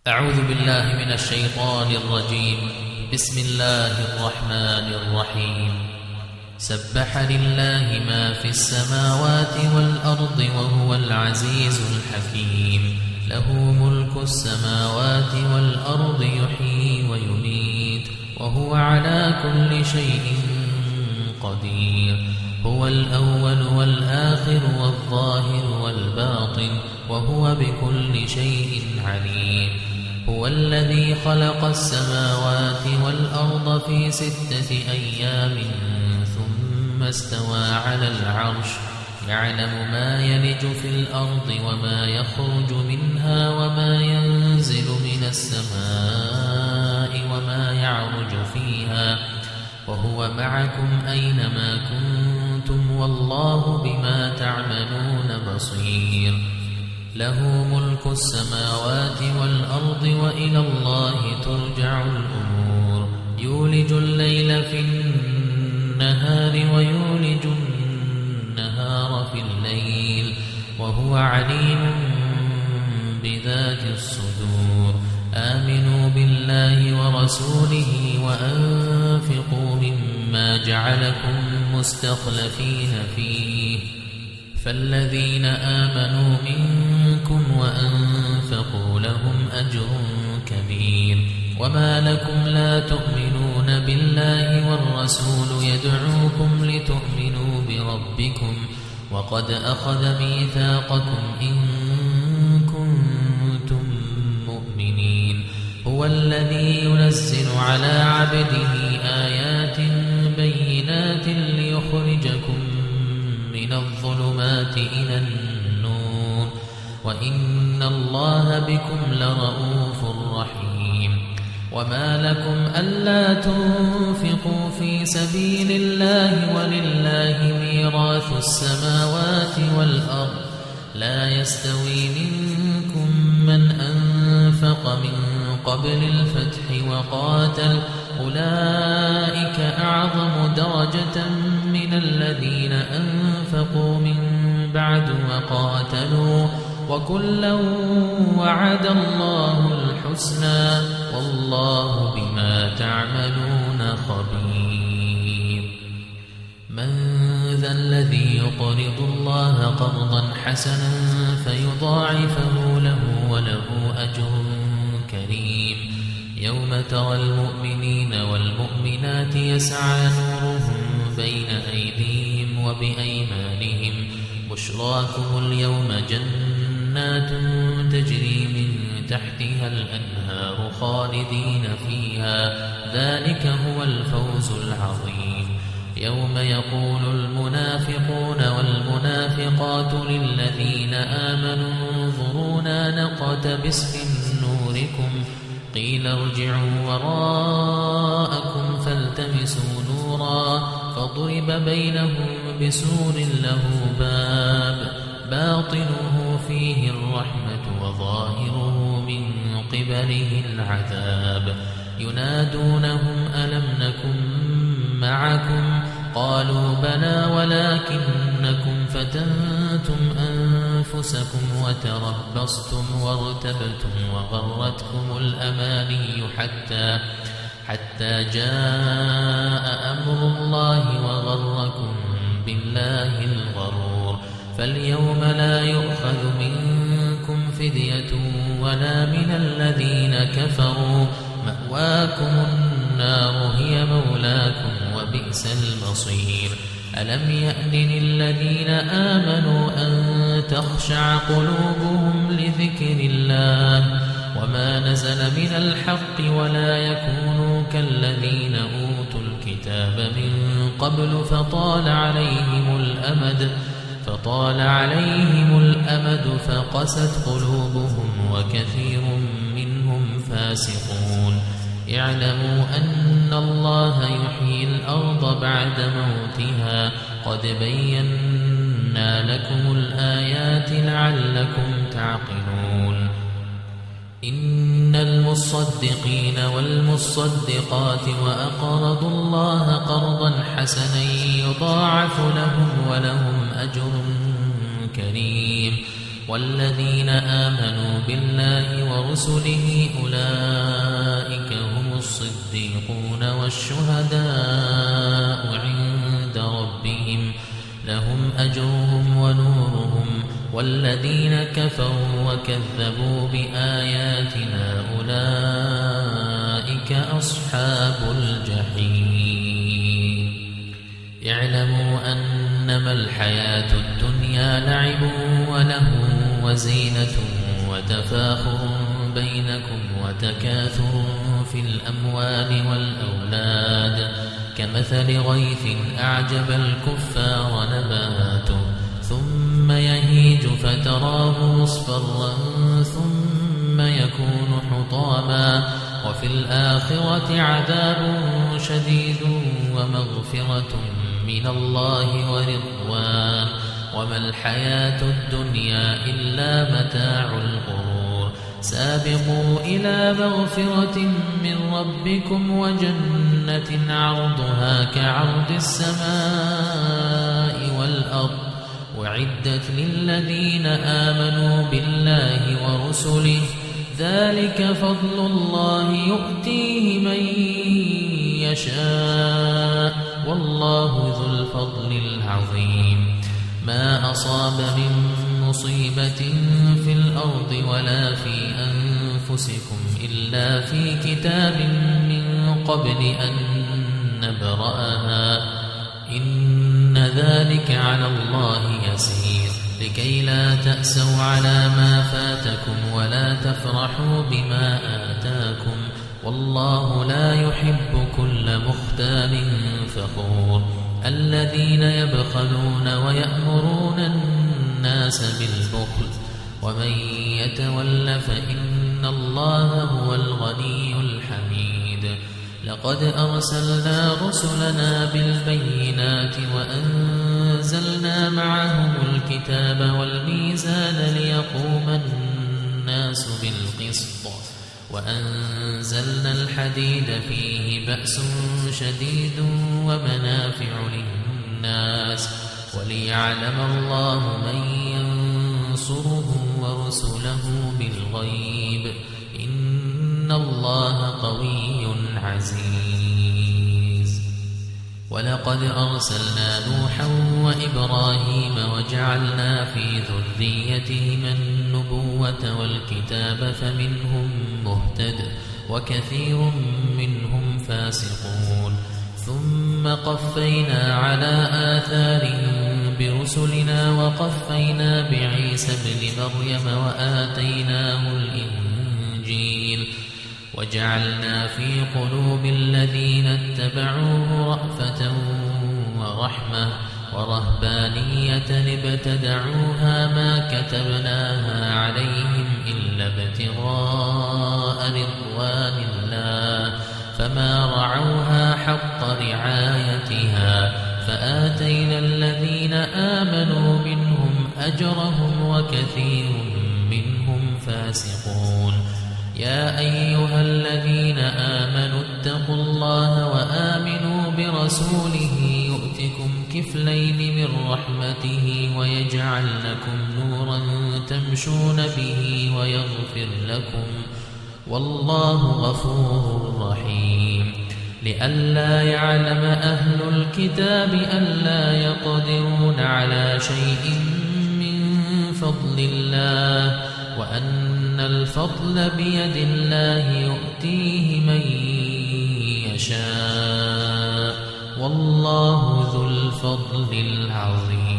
أعوذ بالله من الشيطان الرجيم. بسم الله الرحمن الرحيم. سبح لله ما في السماوات والأرض وهو العزيز الحكيم. له ملك السماوات والأرض يحيي ويميت وهو على كل شيء قدير. هو الأول والآخر والظاهر والباطن وهو بكل شيء عليم. هو الذي خلق السماوات والأرض في 6 أيام ثم استوى على العرش يعلم ما يلج في الأرض وما يخرج منها وما ينزل من السماء وما يعرج فيها وهو معكم أينما كنتم والله بما تعملون بصير. له ملك السماوات والأرض وإلى الله ترجع الأمور. يولج الليل في النهار ويولج النهار في الليل وهو عليم بذات الصدور. آمنوا بالله ورسوله وأنفقوا مما جعلكم مستخلفين فيه فالذين آمنوا منكم وأنفقوا لهم أجر كبير. وما لكم لا تؤمنون بالله والرسول يدعوكم لتؤمنوا بربكم وقد أخذ ميثاقكم إن كنتم مؤمنين. هو الذي ينزل على عبده آيات بينات ليخرجكم من الظلمات إلى النور وإن الله بكم لرؤوف رحيم. وما لكم ألا تنفقوا في سبيل الله ولله ميراث السماوات والأرض لا يستوي منكم من أنفق من قبل الفتح وقاتل أولئك أعظم درجة من الذين أنفقوا من بعد وقاتلوا وكلا وعد الله الحسنى والله بما تعملون خبير. من ذا الذي يقرض الله قرضا حسنا فيضاعفه له وله أجر كريم. يوم ترى المؤمنين والمؤمنات يسعى نورهم بين أيديهم وبأيمانهم بشراكم اليوم جنات تجري من تحتها الأنهار خالدين فيها ذلك هو الفوز العظيم. يوم يقول المنافقون والمنافقات للذين آمنوا انظرونا نقتبس من نوركم قيل ارجعوا وراءكم فالتمسوا نورا فضرب بينهم بسور له باب باطنه فيه الرحمة وظاهره من قبله العذاب. ينادونهم ألم نكن معكم قالوا بلى ولكنكم فتنتم أنفسكم وتربصتم وارتبتم وغرتكم الأماني حتى جاء أمر الله وغركم بالله الغرور. فاليوم لا يؤخذ منكم فدية ولا من الذين كفروا مأواكم النار هي مولاكم وبئس المصير. ألم يأن للذين آمنوا أن تخشع قلوبهم لذكر الله وما نزل من الحق ولا يكونوا كالذين أوتوا الكتاب من قبل فطال عليهم الأمد فقست قلوبهم وكثير منهم فاسقون. اعلموا أن الله يحيي الأرض بعد موتها قد بينا لكم الآيات لعلكم تعقلون. إن المصدقين والمصدقات وأقرضوا الله قرضا حسنا يضاعف لهم ولهم أجر كريم. والذين آمنوا بالله ورسله أولئك هم الصديقون والشهداء عند ربهم لهم أجرهم ونورهم والذين كفروا وكذبوا بآياتنا أولئك أصحاب الجحيم اعلموا أنما الحياة الدنيا لعب وله وزينة وتفاخر بينكم وتكاثر في الأموال والأولاد كمثل غيث أعجب الكفار نباته ثم يهيج فتراه مصفرا ثم يكون حطاما وفي الآخرة عذاب شديد ومغفرة من الله ورضوان وما الحياة الدنيا إلا متاع الغرور سابقوا إلى مغفرة من ربكم وجنة عرضها كعرض السماء والأرض وعدت للذين آمنوا بالله ورسله ذلك فضل الله يؤتيه من يشاء والله ذو الفضل العظيم ما أصاب من مصيبة في الأرض ولا في أنفسكم إلا في كتاب من قبل أن نبرأها إن ذلك على الله يسير لكي لا تأسوا على ما فاتكم ولا تفرحوا بما آتاكم والله لا يحب كل مختال فخور الذين يبخلون ويأمرون الناس بالبخل ومن يتول فإن الله هو الغني الحميد لقد أرسلنا رسلنا بالبينات وأنزلنا معهم الكتاب والميزان ليقوم الناس بالقسط وأنزلنا الحديد فيه بأس شديد ومنافع للناس وليعلم الله من ينصره ورسله بالغيب إن الله قوي عزيز ولقد أرسلنا نوحا وإبراهيم وجعلنا في ذريتهما النبوة والكتاب فمنهم مهتد وكثير منهم فاسقون ثم قفينا على آثارهم برسلنا وقفينا بعيسى ابن مريم وآتيناه الإنجيل وجعلنا في قلوب الذين اتبعوه رأفة ورحمة ورهبانية ابتدعوها ما كتبناها عليهم إلا ابتغاء رضوان الله فما رعوها حق رعايتها فآتينا الذين آمنوا منهم أجرهم وكثير منهم فاسقون يا أيها الذين آمنوا اتقوا الله وآمنوا برسوله يؤتكم كفلين من رحمته ويجعل لكم نورا تمشون به ويغفر لكم والله غفور رحيم لئلا يعلم أهل الكتاب ألا يقدرون على شيء من فضل الله وأن الفضل بيد الله يؤتيه من يشاء والله ذو الفضل العظيم